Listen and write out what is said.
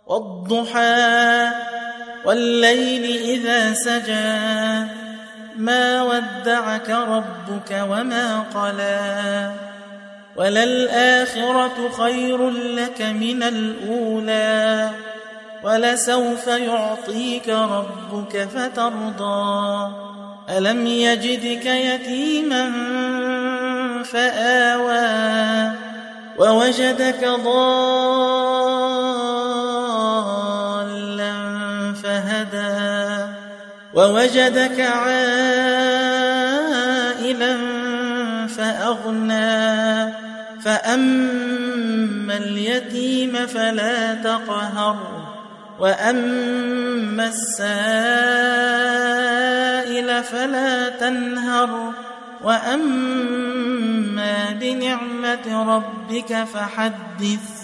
والضحى والليل إذا سجى ما ودعك ربك وما قلى وللآخرة خير لك من الأولى ولسوف يعطيك ربك فترضى ألم يجدك يتيما فآوى ووجدك ضالا فهدى ووجدك عائلا فأغنى فأما اليتيم فلا تقهر وأما السائل فلا تنهر وأما بنعمة ربك فحدث